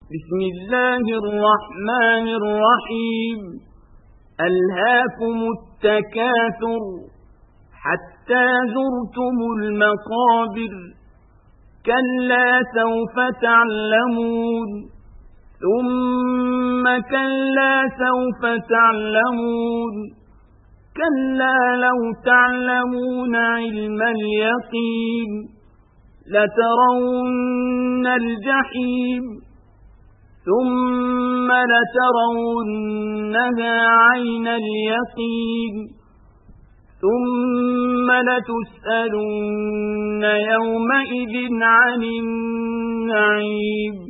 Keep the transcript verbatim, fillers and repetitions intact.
بسم الله الرحمن الرحيم. ألهاكم التكاثر حتى زرتم المقابر، كلا سوف تعلمون ثم كلا سوف تعلمون، كلا لو تعلمون علم اليقين لترون الجحيم ثم لترونها عين اليقين ثم لتسألن يومئذ عن النعيم.